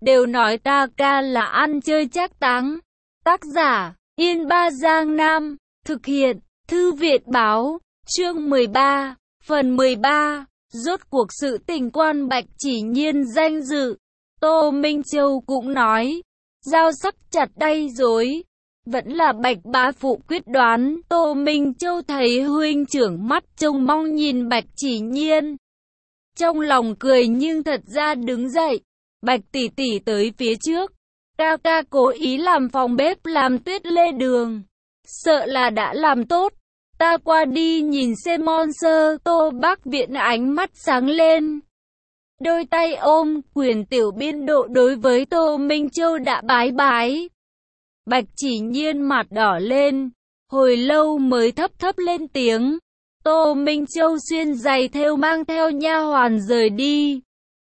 đều nói ta ca là ăn chơi trác táng. Tác giả, Yên Ba Giang Nam, thực hiện, Thư viện báo, chương 13, phần 13, rốt cuộc sự tình quan Bạch Chỉ Nhiên danh dự. Tô Minh Châu cũng nói, dao sắc chặt đây rồi. Vẫn là Bạch bá phụ quyết đoán. Tô Minh Châu thấy huynh trưởng mắt trông mong nhìn Bạch Chỉ Nhiên, trong lòng cười nhưng thật ra đứng dậy. Bạch tỷ tỷ tới phía trước, ca ca cố ý làm phòng bếp làm Tuyết Lê Đường, sợ là đã làm tốt, ta qua đi nhìn xem Monster. Tô Bác Viễn ánh mắt sáng lên, đôi tay ôm quyền tiểu biên độ đối với Tô Minh Châu đã bái bái. Bạch Chỉ Nhiên mặt đỏ lên, hồi lâu mới thấp thấp lên tiếng. Tô Minh Châu xuyên giày thêu mang theo nha hoàn rời đi.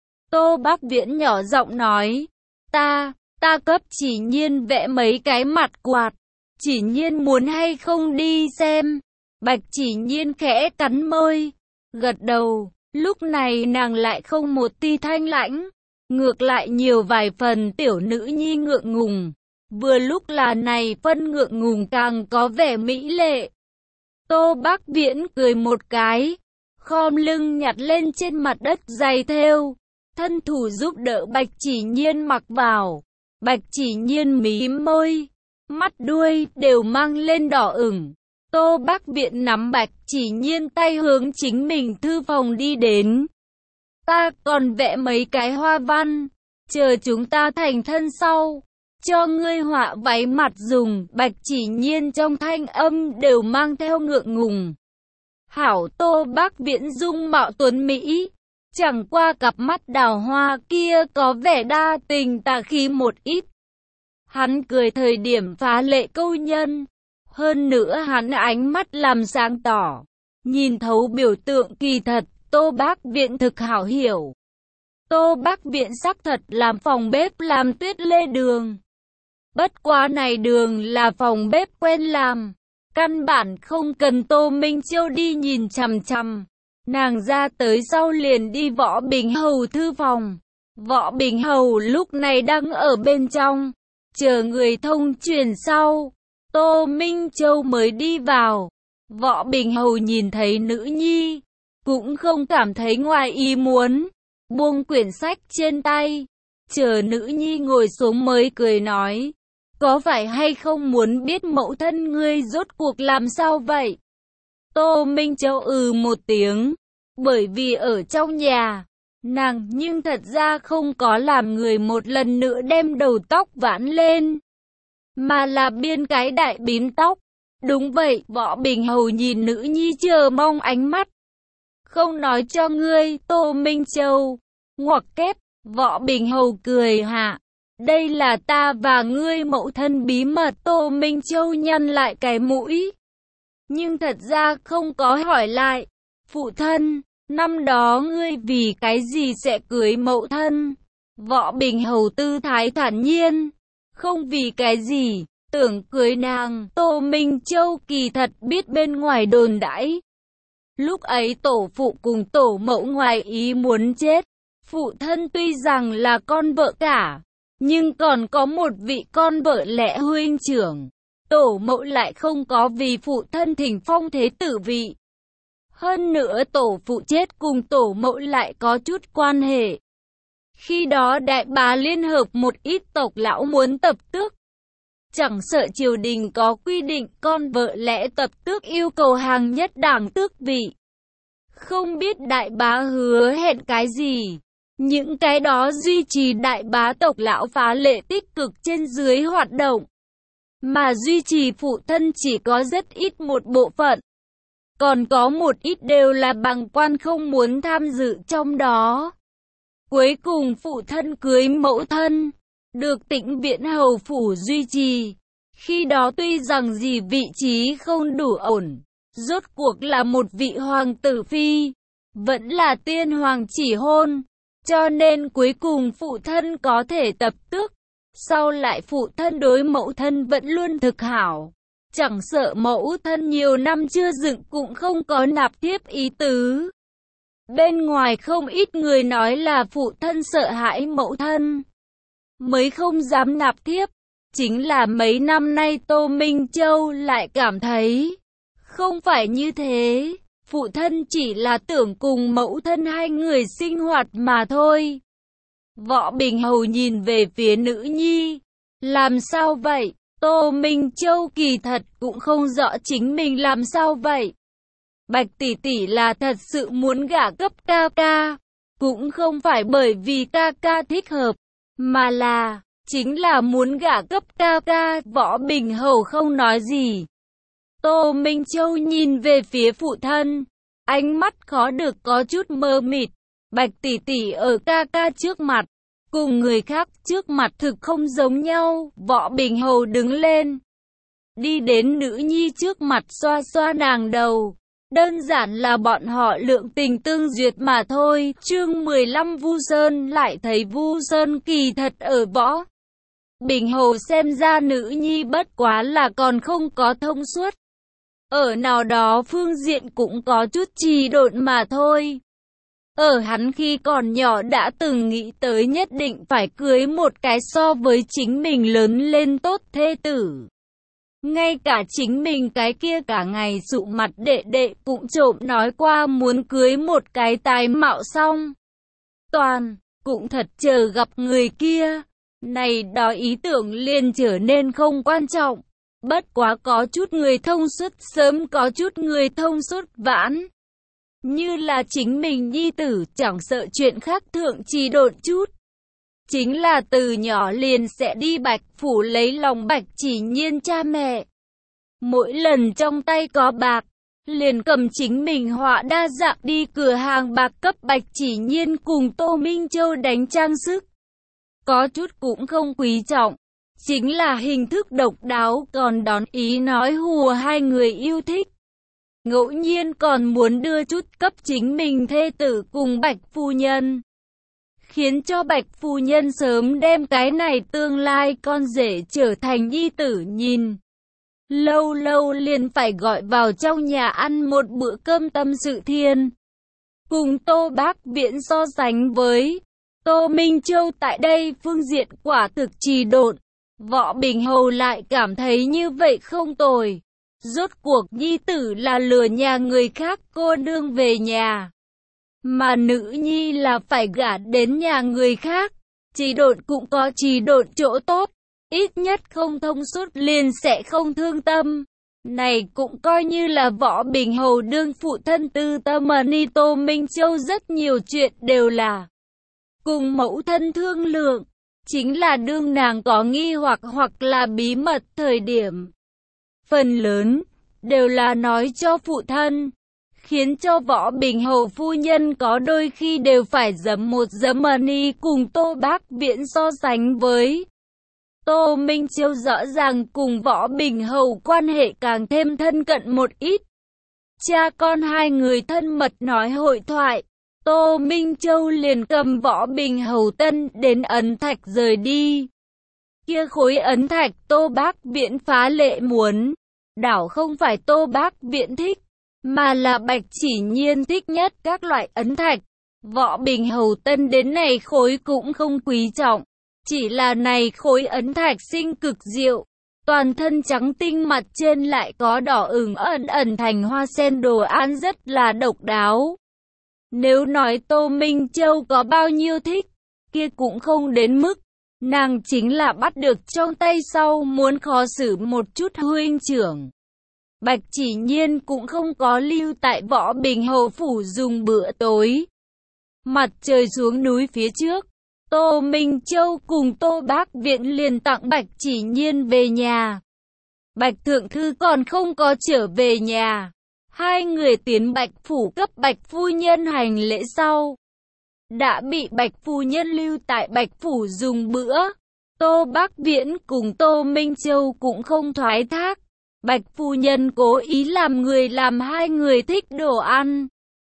Tô Bác Viễn nhỏ giọng nói, ta cấp Chỉ Nhiên vẽ mấy cái mặt quạt, Chỉ Nhiên muốn hay không đi xem. Bạch Chỉ Nhiên khẽ cắn môi, gật đầu. Lúc này nàng lại không một ti thanh lãnh, ngược lại nhiều vài phần tiểu nữ nhi ngượng ngùng. Vừa lúc là này phân ngượng ngùng càng có vẻ mỹ lệ. Tô Bác Viễn cười một cái, khom lưng nhặt lên trên mặt đất giày thêu, thân thủ giúp đỡ Bạch Chỉ Nhiên mặc vào. Bạch Chỉ Nhiên mím môi, mắt đuôi đều mang lên đỏ ửng. Tô Bác Viễn nắm Bạch Chỉ Nhiên tay hướng chính mình thư phòng đi đến. Ta còn vẽ mấy cái hoa văn, chờ chúng ta thành thân sau, cho ngươi họa váy mặt dùng. Bạch Chỉ Nhiên trong thanh âm đều mang theo ngượng ngùng. Hảo. Tô Bác Viễn dung mạo tuấn mỹ, chẳng qua cặp mắt đào hoa kia có vẻ đa tình tà khí một ít. Hắn cười thời điểm phá lệ câu nhân, hơn nữa hắn ánh mắt làm sáng tỏ, nhìn thấu biểu tượng kỳ thật. Tô Bác Viễn thực hảo hiểu. Tô Bác Viễn xác thật làm phòng bếp làm Tuyết Lê Đường. Bất quá này đường là phòng bếp quen làm, căn bản không cần Tô Minh Châu đi nhìn chằm chằm. Nàng ra tới sau liền đi Võ Bình Hầu thư phòng. Võ Bình Hầu lúc này đang ở bên trong, chờ người thông truyền sau. Tô Minh Châu mới đi vào. Võ Bình Hầu nhìn thấy nữ nhi, cũng không cảm thấy ngoài ý muốn, buông quyển sách trên tay, chờ nữ nhi ngồi xuống mới cười nói, có phải hay không muốn biết mẫu thân ngươi rốt cuộc làm sao vậy? Tô Minh Châu một tiếng, bởi vì ở trong nhà, nàng nhưng thật ra không có làm người một lần nữa đem đầu tóc vãn lên, mà là biên cái đại bím tóc. Đúng vậy. Võ Bình Hầu nhìn nữ nhi chờ mong ánh mắt. Không nói cho ngươi. Tô Minh Châu ngoặc kép. Võ Bình Hầu cười hạ, đây là ta và ngươi mẫu thân bí mật. Tô Minh Châu nhăn lại cái mũi, nhưng thật ra không có hỏi lại. Phụ thân, năm đó ngươi vì cái gì sẽ cưới mẫu thân? Võ Bình Hầu tư thái thản nhiên, không vì cái gì, tưởng cưới nàng. Tô Minh Châu kỳ thật biết bên ngoài đồn đãi, lúc ấy tổ phụ cùng tổ mẫu ngoài ý muốn chết. Phụ thân tuy rằng là con vợ cả, nhưng còn có một vị con vợ lẽ huynh trưởng. Tổ mẫu lại không có vì phụ thân thỉnh phong thế tử vị. Hơn nữa tổ phụ chết cùng tổ mẫu lại có chút quan hệ. Khi đó đại bá liên hợp một ít tộc lão muốn tập tước. Chẳng sợ triều đình có quy định con vợ lẽ tập tước yêu cầu hàng nhất đảng tước vị. Không biết đại bá hứa hẹn cái gì. Những cái đó duy trì đại bá tộc lão phá lệ tích cực trên dưới hoạt động, mà duy trì phụ thân chỉ có rất ít một bộ phận. Còn có một ít đều là bằng quan không muốn tham dự trong đó. Cuối cùng phụ thân cưới mẫu thân, được Tĩnh Viễn Hầu phủ duy trì. Khi đó tuy rằng gì vị trí không đủ ổn, rốt cuộc là một vị hoàng tử phi, vẫn là tiên hoàng chỉ hôn, cho nên cuối cùng phụ thân có thể tập tước. Sau lại phụ thân đối mẫu thân vẫn luôn thực hảo, chẳng sợ mẫu thân nhiều năm chưa dựng cũng không có nạp tiếp ý tứ. Bên ngoài không ít người nói là phụ thân sợ hãi mẫu thân, mới không dám nạp thiếp. Chính là mấy năm nay Tô Minh Châu lại cảm thấy không phải như thế. Phụ thân chỉ là tưởng cùng mẫu thân hai người sinh hoạt mà thôi. Võ Bình Hầu nhìn về phía nữ nhi. Làm sao vậy? Tô Minh Châu kỳ thật cũng không rõ chính mình làm sao vậy. Bạch tỷ tỷ là thật sự muốn gả cấp ca ca. Cũng không phải bởi vì ca ca thích hợp, mà là chính là muốn gả cấp ca ca. Võ Bình Hầu không nói gì. Tô Minh Châu nhìn về phía phụ thân, ánh mắt khó được có chút mơ mịt. Bạch tỷ tỷ ở ca ca trước mặt, cùng người khác trước mặt thực không giống nhau. Võ Bình Hầu đứng lên, đi đến nữ nhi trước mặt xoa xoa nàng đầu. Đơn giản là bọn họ lượng tình tương duyệt mà thôi. Chương 15 Vu Sơn lại thấy Vu Sơn kỳ thật ở Võ Bình Hầu xem ra nữ nhi bất quá là còn không có thông suốt. Ở nào đó phương diện cũng có chút trì độn mà thôi. Ở hắn khi còn nhỏ đã từng nghĩ tới nhất định phải cưới một cái so với chính mình lớn lên tốt thê tử. Ngay cả chính mình cái kia cả ngày sụ mặt đệ đệ cũng trộm nói qua muốn cưới một cái tài mạo xong. Toàn, cũng thật chờ gặp người kia. Này đó ý tưởng liền trở nên không quan trọng. Bất quá có chút người thông suốt sớm, có chút người thông suốt vãn. Như là chính mình nhi tử chẳng sợ chuyện khác thượng trì độn chút. Chính là từ nhỏ liền sẽ đi Bạch Phủ lấy lòng Bạch Chỉ Nhiên cha mẹ. Mỗi lần trong tay có bạc, liền cầm chính mình họa đa dạng đi cửa hàng bạc cấp Bạch Chỉ Nhiên cùng Tô Minh Châu đánh trang sức. Có chút cũng không quý trọng, chính là hình thức độc đáo, còn đón ý nói hùa hai người yêu thích. Ngẫu nhiên còn muốn đưa chút cấp chính mình thê tử cùng Bạch phu nhân, khiến cho Bạch phu nhân sớm đem cái này tương lai con rể trở thành nhi tử nhìn. Lâu lâu liền phải gọi vào trong nhà ăn một bữa cơm tâm sự thiên. Cùng Tô Bác Viễn so sánh với Tô Minh Châu tại đây phương diện quả thực trì độn. Võ Bình Hầu lại cảm thấy như vậy không tồi. Rốt cuộc nhi tử là lừa nhà người khác cô nương về nhà, mà nữ nhi là phải gả đến nhà người khác. Trì độn cũng có trì độn chỗ tốt, ít nhất không thông suốt liền sẽ không thương tâm. Này cũng coi như là Võ Bình Hầu đương phụ thân tư tâm. Ni Tô Minh Châu rất nhiều chuyện đều là cùng mẫu thân thương lượng, chính là đương nàng có nghi hoặc là bí mật thời điểm, phần lớn đều là nói cho phụ thân, khiến cho Võ Bình Hầu phu nhân có đôi khi đều phải giấm một giấm. Ni cùng Tô Bác Viễn so sánh với Tô Minh Châu rõ ràng cùng Võ Bình Hầu quan hệ càng thêm thân cận một ít. Cha con hai người thân mật nói hội thoại, Tô Minh Châu liền cầm Võ Bình Hầu tân đến ấn thạch rời đi. Kia khối ấn thạch Tô Bác Viễn phá lệ muốn, đảo không phải Tô Bác Viễn thích, mà là Bạch Chỉ Nhiên thích nhất các loại ấn thạch. Võ Bình Hầu tân đến này khối cũng không quý trọng, chỉ là này khối ấn thạch sinh cực diệu, toàn thân trắng tinh, mặt trên lại có đỏ ửng ẩn ẩn thành hoa sen, đồ án rất là độc đáo. Nếu nói Tô Minh Châu có bao nhiêu thích, kia cũng không đến mức. Nàng chính là bắt được trong tay sau muốn khó xử một chút huynh trưởng. Bạch Chỉ Nhiên cũng không có lưu tại Võ Bình Hầu phủ dùng bữa tối. Mặt trời xuống núi phía trước, Tô Minh Châu cùng Tô Bác Viễn liền tặng Bạch Chỉ Nhiên về nhà. Bạch Thượng Thư còn không có trở về nhà. Hai người tiến Bạch Phủ cấp Bạch Phu Nhân hành lễ sau, đã bị Bạch Phu Nhân lưu tại Bạch Phủ dùng bữa. Tô Bác Viễn cùng Tô Minh Châu cũng không thoái thác. Bạch Phu Nhân cố ý làm người làm hai người thích đồ ăn.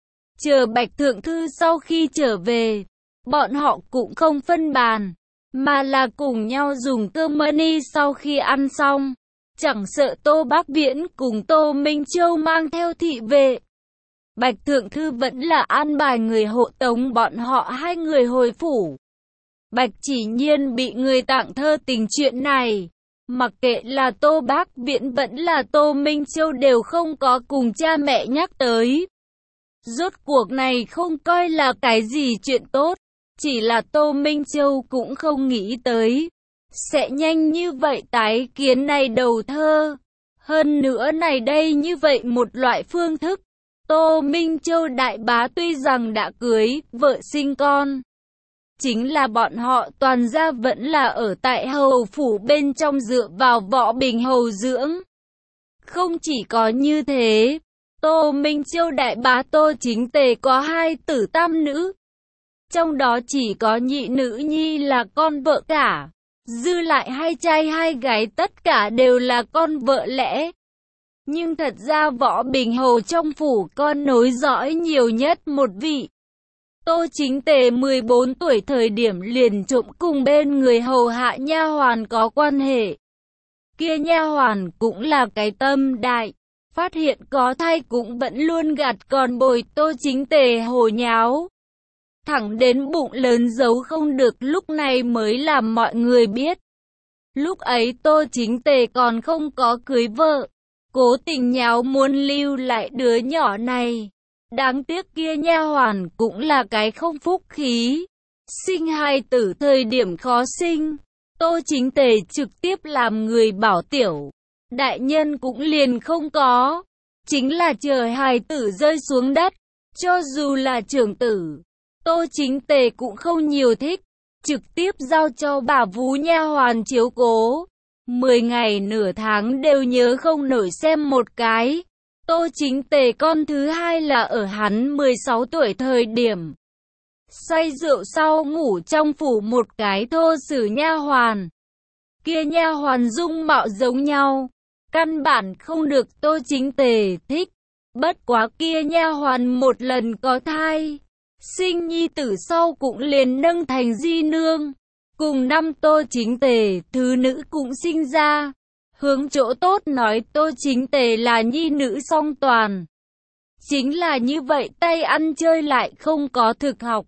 Chờ Bạch Thượng Thư sau khi trở về, bọn họ cũng không phân bàn, mà là cùng nhau dùng cơm. Ni sau khi ăn xong, chẳng sợ Tô Bác Viễn cùng Tô Minh Châu mang theo thị vệ, Bạch Thượng Thư vẫn là an bài người hộ tống bọn họ hai người hồi phủ. Bạch Chỉ Nhiên bị người tặng thơ tình chuyện này. Mặc kệ là Tô Bác Viễn vẫn là Tô Minh Châu đều không có cùng cha mẹ nhắc tới. Rốt cuộc này không coi là cái gì chuyện tốt, chỉ là Tô Minh Châu cũng không nghĩ tới sẽ nhanh như vậy tái kiến này đầu thơ. Hơn nữa này đây như vậy một loại phương thức. Tô Minh Châu đại bá tuy rằng đã cưới vợ sinh con, chính là bọn họ toàn gia vẫn là ở tại hầu phủ bên trong dựa vào Võ Bình Hầu dưỡng. Không chỉ có như thế, Tô Minh Châu đại bá Tô Chính Tề có 2 tử tam nữ. Trong đó chỉ có nhị nữ nhi là con vợ cả, dư lại 2 trai 2 gái tất cả đều là con vợ lẽ. Nhưng thật ra Võ Bình Hầu trong phủ con nối dõi nhiều nhất một vị. Tô Chính Tề 14 tuổi thời điểm liền trộm cùng bên người hầu hạ nha hoàn có quan hệ. Kia nha hoàn cũng là cái tâm đại, phát hiện có thai cũng vẫn luôn gạt còn bồi Tô Chính Tề hồ nháo. Thẳng đến bụng lớn giấu không được lúc này mới làm mọi người biết. Lúc ấy Tô Chính Tề còn không có cưới vợ, cố tình nháo muốn lưu lại đứa nhỏ này. Đáng tiếc kia nha hoàn cũng là cái không phúc khí. Sinh 2 tử thời điểm khó sinh, Tô Chính Tề trực tiếp làm người bảo tiểu. Đại nhân cũng liền không có. Chính là chờ 2 tử rơi xuống đất. Cho dù là trưởng tử, Tô Chính Tề cũng không nhiều thích. Trực tiếp giao cho bà vú nha hoàn chiếu cố. 10 ngày nửa tháng đều nhớ không nổi xem một cái. Tô Chính Tề con thứ 2 là ở hắn 16 tuổi thời điểm. Say rượu sau ngủ trong phủ một cái thô sử nha hoàn. Kia nha hoàn dung mạo giống nhau, căn bản không được Tô Chính Tề thích. Bất quá kia nha hoàn một lần có thai, sinh nhi tử sau cũng liền nâng thành di nương. Cùng năm Tô Chính Tề thứ nữ cũng sinh ra. Hướng chỗ tốt nói Tô Chính Tề là nhi nữ song toàn. Chính là như vậy tay ăn chơi lại không có thực học.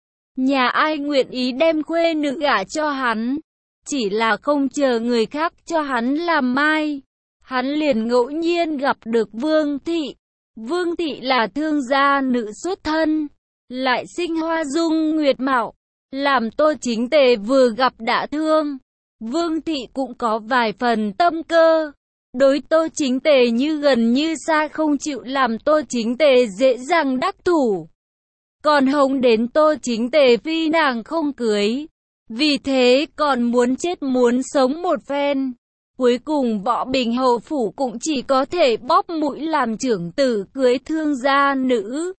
Nhà ai nguyện ý đem khuê nữ gả cho hắn, chỉ là không chờ người khác cho hắn làm mai. Hắn liền ngẫu nhiên gặp được Vương Thị. Vương Thị là thương gia nữ xuất thân, lại sinh hoa dung nguyệt mạo, làm Tô Chính Tề vừa gặp đã thương. Vương Thị cũng có vài phần tâm cơ, đối Tô Chính Tề như gần như xa, không chịu làm Tô Chính Tề dễ dàng đắc thủ. Còn hống đến Tô Chính Tề phi nàng không cưới, vì thế còn muốn chết muốn sống một phen. Cuối cùng Võ Bình Hầu phủ cũng chỉ có thể bóp mũi làm trưởng tử cưới thương gia nữ.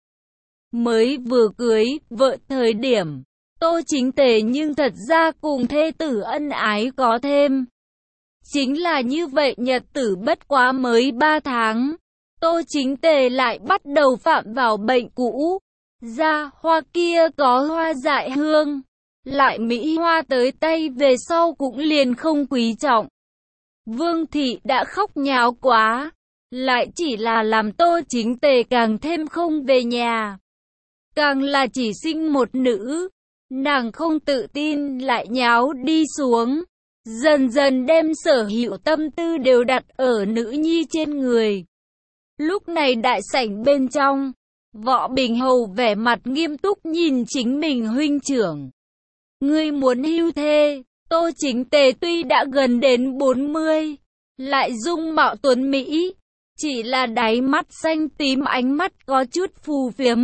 Mới vừa cưới vợ thời điểm, Tô Chính Tề nhưng thật ra cùng thê tử ân ái có thêm. Chính là như vậy nhật tử bất quá mới 3 tháng, Tô Chính Tề lại bắt đầu phạm vào bệnh cũ. Da hoa kia có hoa dại hương, lại mỹ hoa tới tay về sau cũng liền không quý trọng. Vương Thị đã khóc nháo quá, lại chỉ là làm Tô Chính Tề càng thêm không về nhà. Càng là chỉ sinh một nữ, nàng không tự tin lại nháo đi xuống, dần dần đem sở hữu tâm tư đều đặt ở nữ nhi trên người. Lúc này đại sảnh bên trong, Võ Bình Hầu vẻ mặt nghiêm túc nhìn chính mình huynh trưởng. Ngươi muốn hưu thê? Tô Chính Tề tuy đã gần đến 40, lại dung mạo tuấn mỹ, chỉ là đáy mắt xanh tím, ánh mắt có chút phù phiếm.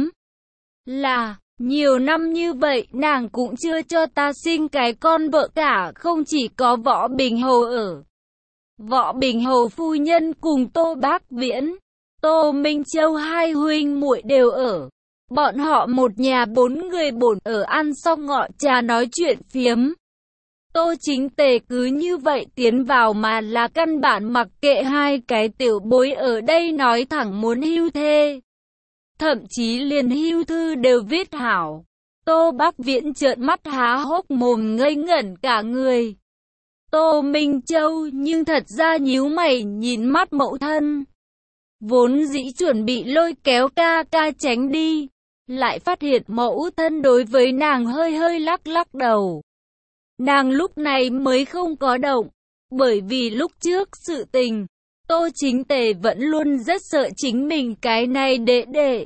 Là, nhiều năm như vậy nàng cũng chưa cho ta sinh cái con vợ cả. Không chỉ có Võ Bình Hầu ở, Võ Bình Hầu phu nhân cùng Tô Bác Viễn, Tô Minh Châu 2 huynh muội đều ở. Bọn họ một nhà 4 người bổn ở ăn xong ngọ trà nói chuyện phiếm. Tô Chính Tề cứ như vậy tiến vào mà là căn bản mặc kệ 2 cái tiểu bối ở đây nói thẳng muốn hưu thê. Thậm chí liền hưu thư đều viết hảo. Tô Bác Viễn trợn mắt há hốc mồm ngây ngẩn cả người. Tô Minh Châu nhưng thật ra nhíu mày nhìn mắt mẫu thân. Vốn dĩ chuẩn bị lôi kéo ca ca tránh đi, lại phát hiện mẫu thân đối với nàng hơi hơi lắc lắc đầu. Nàng lúc này mới không có động, bởi vì lúc trước sự tình, Tô Chính Tề vẫn luôn rất sợ chính mình cái này đệ đệ.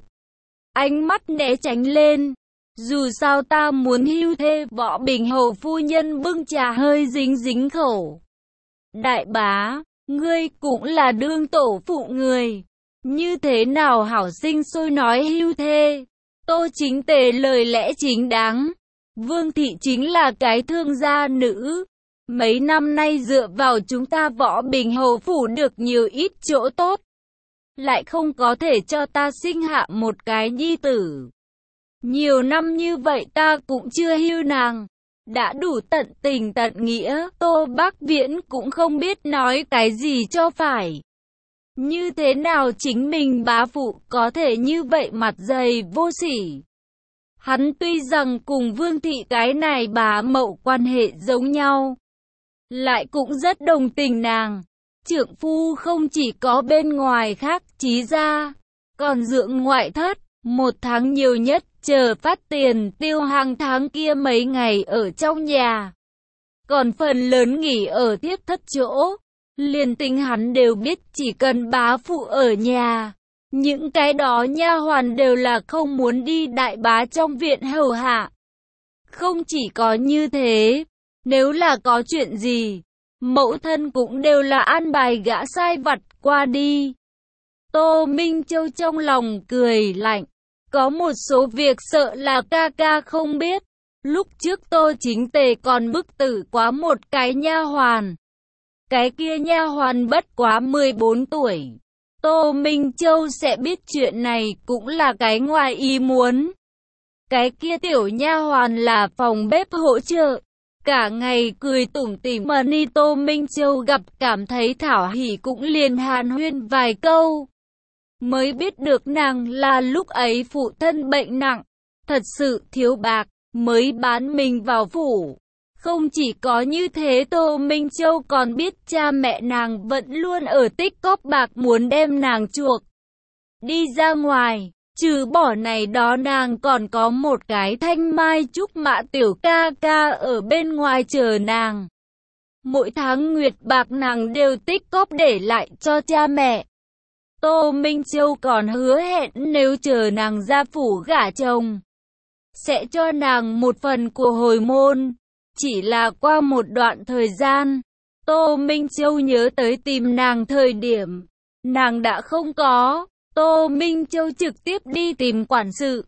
Ánh mắt né tránh lên. Dù sao ta muốn hưu thê. Võ Bình Hầu phu nhân bưng trà hơi dính dính khẩu. Đại bá, ngươi cũng là đương tổ phụ người. Như thế nào hảo sinh sôi nói hưu thê. Tô Chính Tề lời lẽ chính đáng. Vương thị chính là cái thương gia nữ. Mấy năm nay dựa vào chúng ta Võ Bình Hầu phủ được nhiều ít chỗ tốt. Lại không có thể cho ta sinh hạ một cái nhi tử. Nhiều năm như vậy ta cũng chưa hưu nàng. Đã đủ tận tình tận nghĩa. Tô Bắc Viễn cũng không biết nói cái gì cho phải. Như thế nào chính mình bá phụ có thể như vậy mặt dày vô sỉ. Hắn tuy rằng cùng Vương thị cái này bá mậu quan hệ giống nhau, lại cũng rất đồng tình nàng. Trượng phu không chỉ có bên ngoài khác trí ra, còn dưỡng ngoại thất, một tháng nhiều nhất chờ phát tiền tiêu hàng tháng kia mấy ngày ở trong nhà. Còn phần lớn nghỉ ở tiếp thất chỗ, liền tính hắn đều biết chỉ cần bá phụ ở nhà. Những cái đó nha hoàn đều là không muốn đi đại bá trong viện hầu hạ. Không chỉ có như thế, nếu là có chuyện gì, mẫu thân cũng đều là an bài gã sai vặt qua đi. Tô Minh Châu trong lòng cười lạnh. Có một số việc sợ là ca ca không biết. Lúc trước Tô Chính Tề còn bức tử quá một cái nha hoàn. Cái kia nha hoàn bất quá 14 tuổi. Tô Minh Châu sẽ biết chuyện này cũng là cái ngoài ý muốn. Cái kia tiểu nha hoàn là phòng bếp hỗ trợ. Cả ngày cười tủm tỉm mà ni Tô Minh Châu gặp cảm thấy thảo hỉ cũng liền hàn huyên vài câu. Mới biết được nàng là lúc ấy phụ thân bệnh nặng, thật sự thiếu bạc, mới bán mình vào phủ. Không chỉ có như thế Tô Minh Châu còn biết cha mẹ nàng vẫn luôn ở tích cóp bạc muốn đem nàng chuộc đi ra ngoài. Trừ bỏ này đó nàng còn có một cái Thanh Mai Trúc Mã tiểu ca ca ở bên ngoài chờ nàng. Mỗi tháng nguyệt bạc nàng đều tích cóp để lại cho cha mẹ. Tô Minh Châu còn hứa hẹn nếu chờ nàng ra phủ gả chồng, sẽ cho nàng một phần của hồi môn. Chỉ là qua một đoạn thời gian, Tô Minh Châu nhớ tới tìm nàng thời điểm, nàng đã không có. Tô Minh Châu trực tiếp đi tìm quản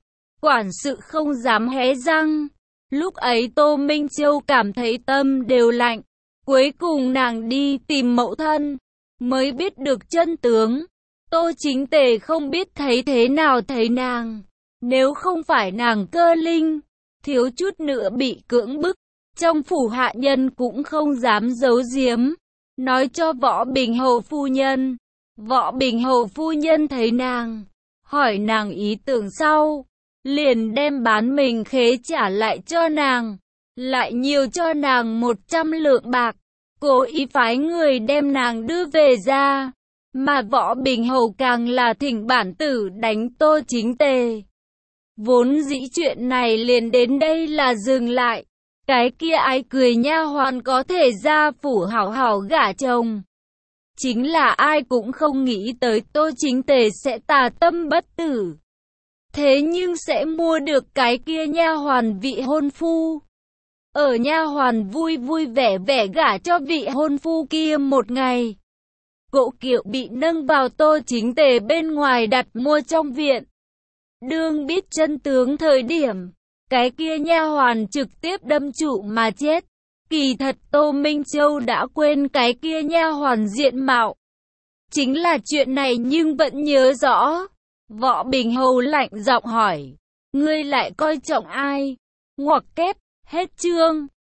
sự không dám hé răng. Lúc ấy Tô Minh Châu cảm thấy tâm đều lạnh. Cuối cùng nàng đi tìm mẫu thân, mới biết được chân tướng. Tô Chính Tề không biết thấy thế nào thấy nàng. Nếu không phải nàng cơ linh, thiếu chút nữa bị cưỡng bức. Trong phủ hạ nhân cũng không dám giấu giếm, nói cho Võ Bình Hầu phu nhân. Võ Bình Hầu phu nhân thấy nàng, hỏi nàng ý tưởng sau, liền đem bán mình khế trả lại cho nàng, lại nhiều cho nàng 100 lượng bạc, cố ý phái người đem nàng đưa về ra. Mà Võ Bình Hầu càng là thỉnh bản tử đánh Tô Chính Tề. Vốn dĩ chuyện này liền đến đây là dừng lại. Cái kia ai cười nha hoàn có thể ra phủ hảo hảo gả chồng. Chính là ai cũng không nghĩ tới Tô Chính Tề sẽ tà tâm bất tử. Thế nhưng sẽ mua được cái kia nha hoàn vị hôn phu. Ở nha hoàn vui vui vẻ vẻ gả cho vị hôn phu kia một ngày, cỗ kiệu bị nâng vào Tô Chính Tề bên ngoài đặt mua trong viện. Đương biết chân tướng thời điểm, cái kia nha hoàn trực tiếp đâm trụ mà chết. Kỳ thật Tô Minh Châu đã quên cái kia nha hoàn diện mạo. Chính là chuyện này nhưng vẫn nhớ rõ. Võ Bình Hầu lạnh giọng hỏi, ngươi lại coi trọng ai? Ngoặc kép, hết chương.